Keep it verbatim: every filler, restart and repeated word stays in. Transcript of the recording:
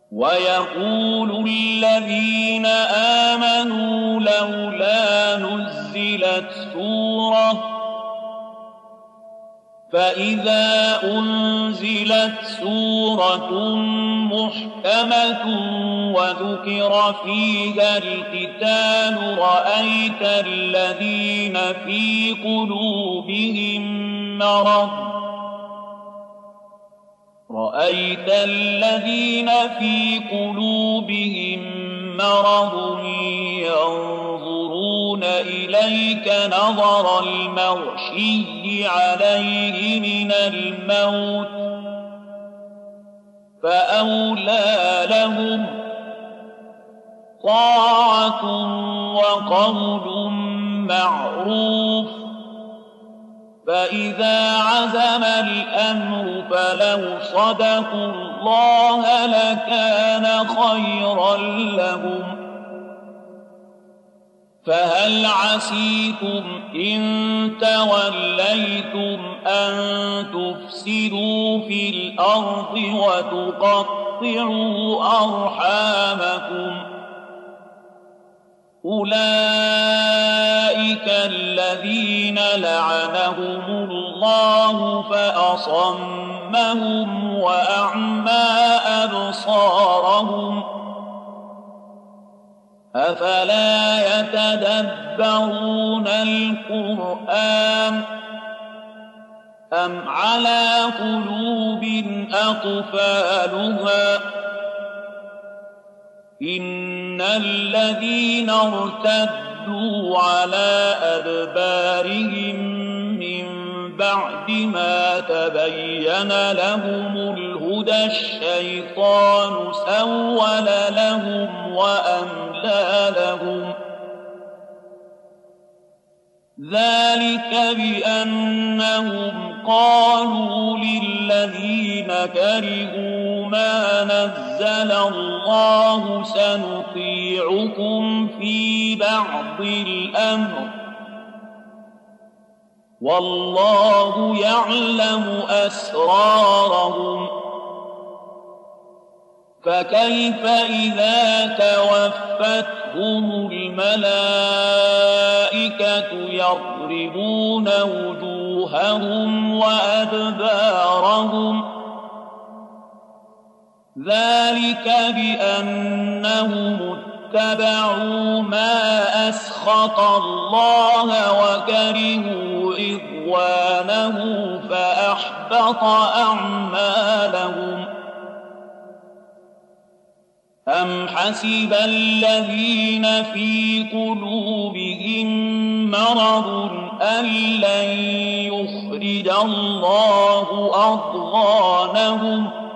ويقول الذين آمنوا لولا نزلت سورة فإذا أنزلت سورة محكمة وذكر فيها القتال رأيت الذين في قلوبهم مرض رأيت الذين في قلوبهم مرض ينظرون إليك نظر المغشي عليه من الموت فأولى لهم طاعة وقول معروف فإذا عزم الأمر فلو صدقوا الله لكان خيرا لهم فهل عسيتم إن توليتم أن تفسدوا في الأرض وتقطعوا أرحامكم أولئك الذين لعنهم الله فأصمهم وأعمى أبصارهم أفلا يتدبرون القرآن أم على قلوب أقفالها إن الذين ارتدوا على أدبارهم من بعد ما تبين لهم الهدى الشيطان سول لهم وأملى لهم ذلك بأنهم قالوا للذين كرهوا ما نزل الله سنطيعكم في بعض الأمر والله يعلم أسرارهم فكيف إذا توفتهم الملائكة يضربون وجوههم وأدبارهم ذلك بأنهم اتبعوا ما أسخط الله وكرهوا رضوانه فأحبط أعمالهم أم حسب الذين في قلوبهم مرض أن لن يخرج الله أضغانهم